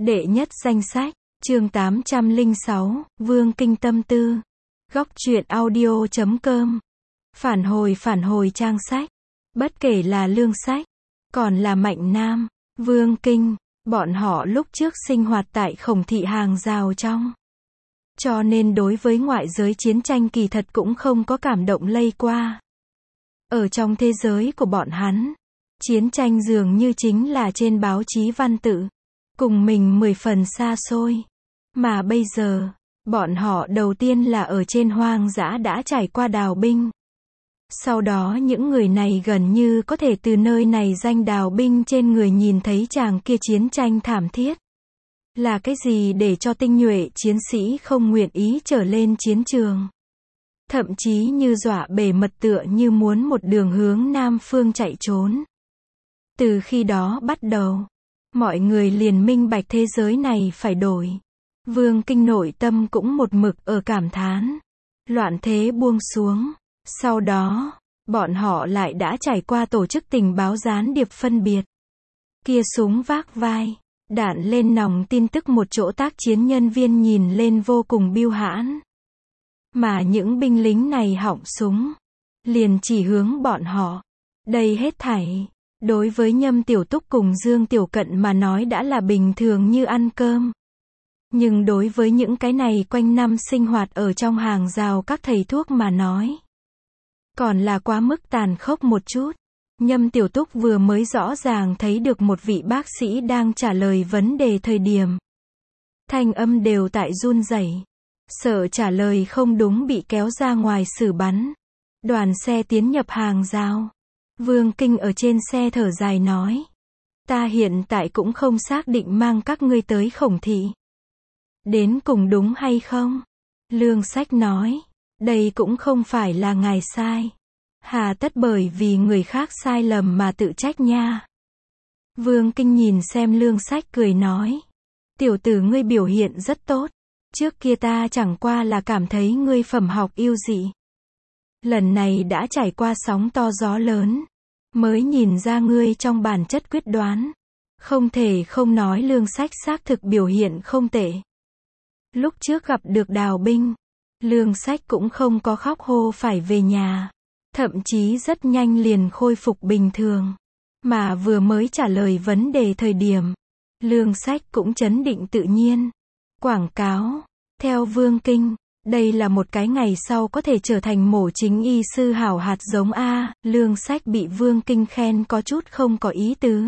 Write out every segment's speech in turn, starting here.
Đệ nhất danh sách, chương 806, Vương Kinh tâm tư. Góc truyện audio.com. Phản hồi trang sách. Bất kể là Lương Sách, còn là Mạnh Nam, Vương Kinh, bọn họ lúc trước sinh hoạt tại Khổng Thị hàng rào trong. Cho nên đối với ngoại giới chiến tranh kỳ thật cũng không có cảm động lây qua. Ở trong thế giới của bọn hắn, chiến tranh dường như chính là trên báo chí văn tự, cùng mình 10 phần xa xôi. Mà bây giờ, bọn họ đầu tiên là ở trên hoang dã đã trải qua đào binh. Sau đó những người này gần như có thể từ nơi này danh đào binh trên người nhìn thấy chàng kia chiến tranh thảm thiết. Là cái gì để cho tinh nhuệ chiến sĩ không nguyện ý trở lên chiến trường? Thậm chí như dọa bể mật tựa như muốn một đường hướng Nam phương chạy trốn. Từ khi đó bắt đầu, mọi người liền minh bạch thế giới này phải đổi. Vương Kinh nội tâm cũng một mực ở cảm thán. Loạn thế buông xuống. Sau đó, bọn họ lại đã trải qua tổ chức tình báo gián điệp phân biệt. Kia súng vác vai, đạn lên nòng tin tức một chỗ tác chiến nhân viên nhìn lên vô cùng biêu hãn. Mà những binh lính này họng súng, liền chỉ hướng bọn họ. Đây hết thảy, đối với Nhâm Tiểu Túc cùng Dương Tiểu Cận mà nói đã là bình thường như ăn cơm. Nhưng đối với những cái này quanh năm sinh hoạt ở trong hàng rào các thầy thuốc mà nói, còn là quá mức tàn khốc một chút. Nhâm Tiểu Túc vừa mới rõ ràng thấy được một vị bác sĩ đang trả lời vấn đề thời điểm. Thanh âm đều tại run rẩy, sợ trả lời không đúng bị kéo ra ngoài xử bắn. Đoàn xe tiến nhập hàng rào. Vương Kinh ở trên xe thở dài nói. Ta hiện tại cũng không xác định mang các ngươi tới Khổng Thị. Đến cùng đúng hay không? Lương Sách nói. Đây cũng không phải là ngài sai. Hà tất bởi vì người khác sai lầm mà tự trách nha. Vương Kinh nhìn xem Lương Sách cười nói. Tiểu tử ngươi biểu hiện rất tốt. Trước kia ta chẳng qua là cảm thấy ngươi phẩm học yêu dị. Lần này đã trải qua sóng to gió lớn, mới nhìn ra ngươi trong bản chất quyết đoán. Không thể không nói Lương Sách xác thực biểu hiện không tệ. Lúc trước gặp được đào binh, Lương Sách cũng không có khóc hô phải về nhà. Thậm chí rất nhanh liền khôi phục bình thường. Mà vừa mới trả lời vấn đề thời điểm, Lương Sách cũng trấn định tự nhiên. Quảng cáo, theo Vương Kinh, đây là một cái ngày sau có thể trở thành mổ chính y sư hảo hạt giống A. Lương Sách bị Vương Kinh khen có chút không có ý tứ.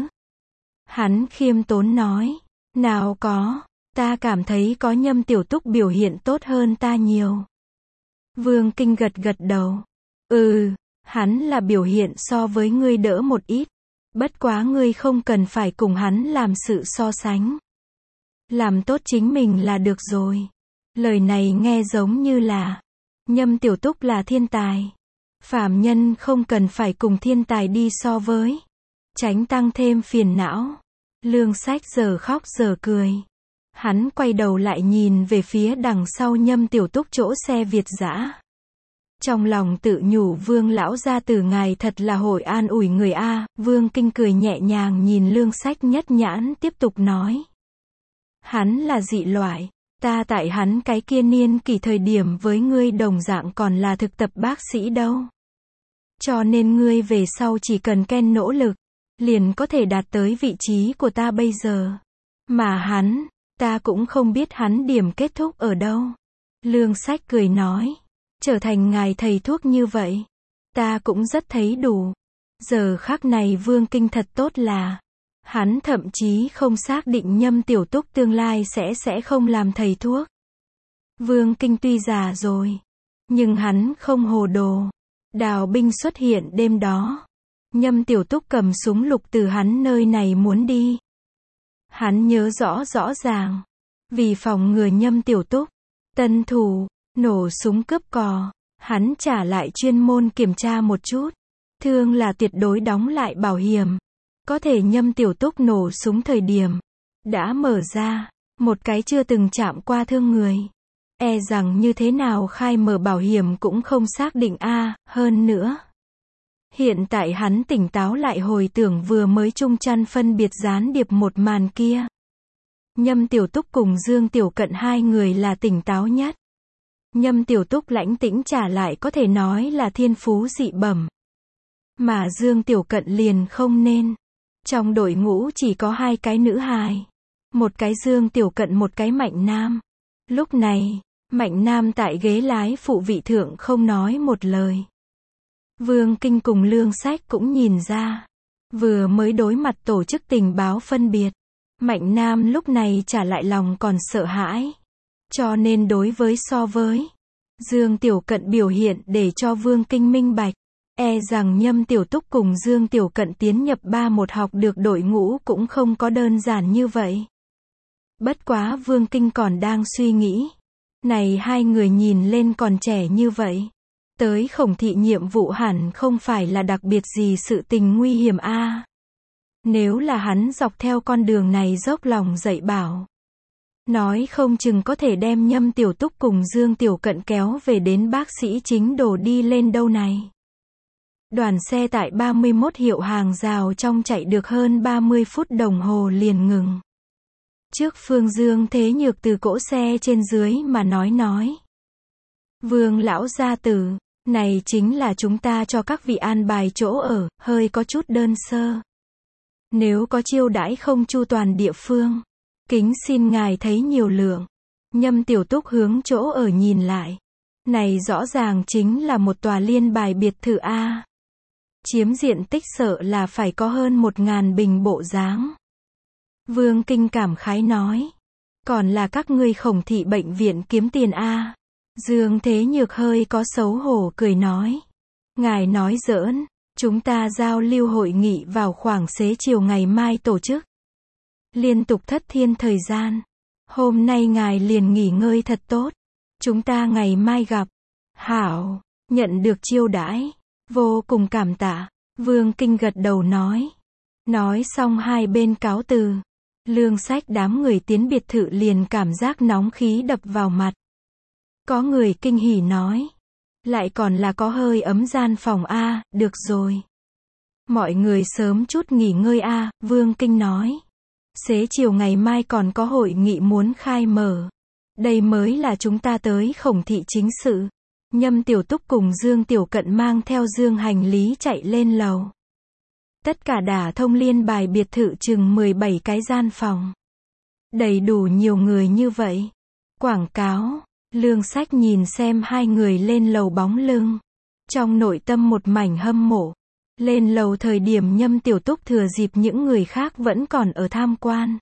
Hắn khiêm tốn nói, nào có, ta cảm thấy có Nhâm Tiểu Túc biểu hiện tốt hơn ta nhiều. Vương Kinh gật gật đầu. Hắn là biểu hiện so với ngươi đỡ một ít. Bất quá ngươi không cần phải cùng hắn làm sự so sánh. Làm tốt chính mình là được rồi. Lời này nghe giống như là Nhâm Tiểu Túc là thiên tài. Phàm nhân không cần phải cùng thiên tài đi so với. Tránh tăng thêm phiền não. Lương Sách giờ khóc giờ cười. Hắn quay đầu lại nhìn về phía đằng sau Nhâm Tiểu Túc chỗ xe Việt dã. Trong lòng tự nhủ Vương lão gia tử ngài thật là hội an ủi người A. Vương Kinh cười nhẹ nhàng nhìn Lương Sách nhất nhãn tiếp tục nói. Hắn là dị loại. Ta tại hắn cái kia niên kỷ thời điểm với ngươi đồng dạng còn là thực tập bác sĩ đâu. Cho nên ngươi về sau chỉ cần ken nỗ lực, liền có thể đạt tới vị trí của ta bây giờ. Mà hắn, ta cũng không biết hắn điểm kết thúc ở đâu. Lương Sách cười nói. Trở thành ngài thầy thuốc như vậy, ta cũng rất thấy đủ. Giờ khắc này Vương Kinh thật tốt là, hắn thậm chí không xác định Nhâm Tiểu Túc tương lai sẽ không làm thầy thuốc. Vương Kinh tuy già rồi, nhưng hắn không hồ đồ. Đào binh xuất hiện đêm đó, Nhâm Tiểu Túc cầm súng lục từ hắn nơi này muốn đi. Hắn nhớ rõ ràng, vì phòng ngừa Nhâm Tiểu Túc tân thủ nổ súng cướp cò, hắn trả lại chuyên môn kiểm tra một chút. Thương là tuyệt đối đóng lại bảo hiểm. Có thể Nhâm Tiểu Túc nổ súng thời điểm đã mở ra, một cái chưa từng chạm qua thương người. E rằng như thế nào khai mở bảo hiểm cũng không xác định A. Hơn nữa, hiện tại hắn tỉnh táo lại hồi tưởng vừa mới chung chăn phân biệt gián điệp một màn kia. Nhâm Tiểu Túc cùng Dương Tiểu Cận hai người là tỉnh táo nhất. Nhâm Tiểu Túc lãnh tĩnh trả lại có thể nói là thiên phú dị bẩm. Mà Dương Tiểu Cận liền không nên. Trong đội ngũ chỉ có hai cái nữ hài. Một cái Dương Tiểu Cận, một cái Mạnh Nam. Lúc này, Mạnh Nam tại ghế lái phụ vị thượng không nói một lời. Vương Kinh cùng Lương Sách cũng nhìn ra. Vừa mới đối mặt tổ chức tình báo phân biệt. Mạnh Nam lúc này trả lại lòng còn sợ hãi. Cho nên đối với so với Dương Tiểu Cận biểu hiện để cho Vương Kinh minh bạch. E rằng Nhâm Tiểu Túc cùng Dương Tiểu Cận tiến nhập 3-1 học được đội ngũ cũng không có đơn giản như vậy. Bất quá Vương Kinh còn đang suy nghĩ. Này hai người nhìn lên còn trẻ như vậy. Tới Khổng thị nhiệm vụ hẳn không phải là đặc biệt gì sự tình nguy hiểm a. Nếu là hắn dọc theo con đường này dốc lòng dạy bảo. Nói không chừng có thể đem Nhâm Tiểu Túc cùng Dương Tiểu Cận kéo về đến bác sĩ chính đồ đi lên đâu này. Đoàn xe tại 31 hiệu hàng rào trong chạy được hơn 30 phút đồng hồ liền ngừng. Trước phương Dương Thế Nhược từ cỗ xe trên dưới mà nói. Vương lão gia tử, này chính là chúng ta cho các vị an bài chỗ ở, hơi có chút đơn sơ. Nếu có chiêu đãi không chu toàn địa phương, kính xin ngài thấy nhiều lượng. Nhâm Tiểu Túc hướng chỗ ở nhìn lại. Này rõ ràng chính là một tòa liên bài biệt thự A. Chiếm diện tích sợ là phải có hơn 1.000 bình bộ dáng. Vương Kinh cảm khái nói. Còn là các ngươi Khổng thị bệnh viện kiếm tiền A. Dương Thế Nhược hơi có xấu hổ cười nói. Ngài nói giỡn, chúng ta giao lưu hội nghị vào khoảng xế chiều ngày mai tổ chức. Liên tục thất thiên thời gian. Hôm nay ngài liền nghỉ ngơi thật tốt. Chúng ta ngày mai gặp. Hảo, nhận được chiêu đãi. Vô cùng cảm tạ. Vương Kinh gật đầu nói. Nói xong hai bên cáo từ. Lương Sách đám người tiến biệt thự liền cảm giác nóng khí đập vào mặt. Có người kinh hỉ nói. Lại còn là có hơi ấm gian phòng A, được rồi. Mọi người sớm chút nghỉ ngơi A, Vương Kinh nói. Xế chiều ngày mai còn có hội nghị muốn khai mở. Đây mới là chúng ta tới Khổng thị chính sự. Nhâm Tiểu Túc cùng Dương Tiểu Cận mang theo dương hành lý chạy lên lầu. Tất cả đả thông liên bài biệt thự chừng 17 cái gian phòng. Đầy đủ nhiều người như vậy. Quảng cáo. Lương Sách nhìn xem hai người lên lầu bóng lưng. Trong nội tâm một mảnh hâm mộ. Lên lầu thời điểm Nhâm Tiểu Túc thừa dịp những người khác vẫn còn ở tham quan.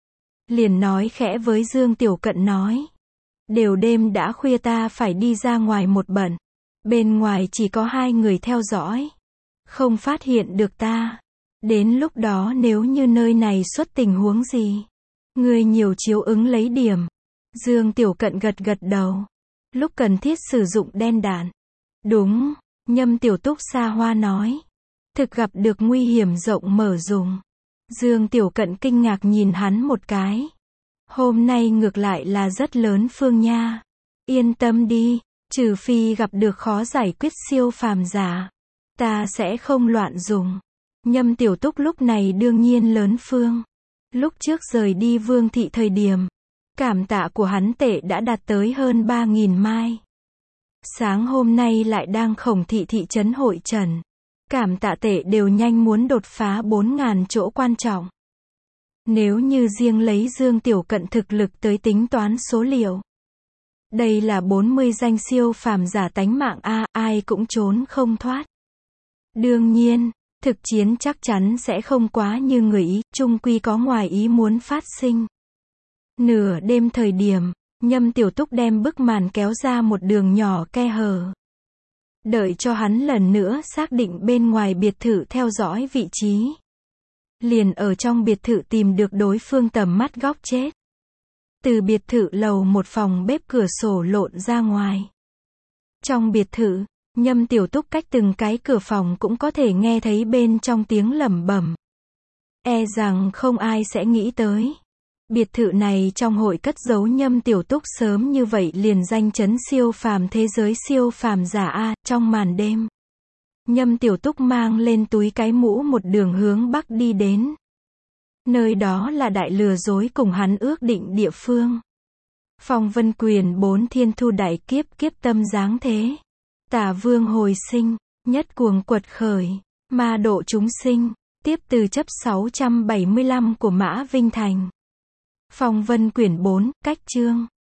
Liền nói khẽ với Dương Tiểu Cận nói. Đều đêm đã khuya ta phải đi ra ngoài một bận. Bên ngoài chỉ có hai người theo dõi. Không phát hiện được ta. Đến lúc đó nếu như nơi này xuất tình huống gì. Người nhiều chiếu ứng lấy điểm. Dương Tiểu Cận gật gật đầu. Lúc cần thiết sử dụng đen đạn. Đúng, Nhâm Tiểu Túc xa hoa nói. Thực gặp được nguy hiểm rộng mở dùng. Dương Tiểu Cận kinh ngạc nhìn hắn một cái. Hôm nay ngược lại là rất lớn phương nha. Yên tâm đi, trừ phi gặp được khó giải quyết siêu phàm giả. Ta sẽ không loạn dùng. Nhâm Tiểu Túc lúc này đương nhiên lớn phương. Lúc trước rời đi Vương thị thời điểm. Cảm tạ của hắn tệ đã đạt tới hơn 3.000 mai. Sáng hôm nay lại đang Khổng thị thị trấn hội trần. Cảm tạ tệ đều nhanh muốn đột phá 4.000 chỗ quan trọng. Nếu như riêng lấy Dương Tiểu Cận thực lực tới tính toán số liệu. Đây là 40 danh siêu phàm giả tánh mạng A, ai cũng trốn không thoát. Đương nhiên, thực chiến chắc chắn sẽ không quá như người ý, chung quy có ngoài ý muốn phát sinh. Nửa đêm thời điểm, Nhâm Tiểu Túc đem bức màn kéo ra một đường nhỏ khe hở. Đợi cho hắn lần nữa xác định bên ngoài biệt thự theo dõi vị trí. Liền ở trong biệt thự tìm được đối phương tầm mắt góc chết. Từ biệt thự lầu một phòng bếp cửa sổ lộn ra ngoài. Trong biệt thự, Nhâm Tiểu Túc cách từng cái cửa phòng cũng có thể nghe thấy bên trong tiếng lẩm bẩm. E rằng không ai sẽ nghĩ tới. Biệt thự này trong hội cất giấu Nhâm Tiểu Túc sớm như vậy liền danh chấn siêu phàm thế giới siêu phàm giả A. Trong màn đêm, Nhâm Tiểu Túc mang lên túi cái mũ một đường hướng bắc đi đến. Nơi đó là đại lừa dối cùng hắn ước định địa phương. Phong vân quyền 4 thiên thu đại kiếp, kiếp tâm giáng thế. Tả vương hồi sinh, nhất cuồng quật khởi, ma độ chúng sinh, tiếp từ chấp 675 của Mã Vinh Thành. Phong vân quyển 4, cách chương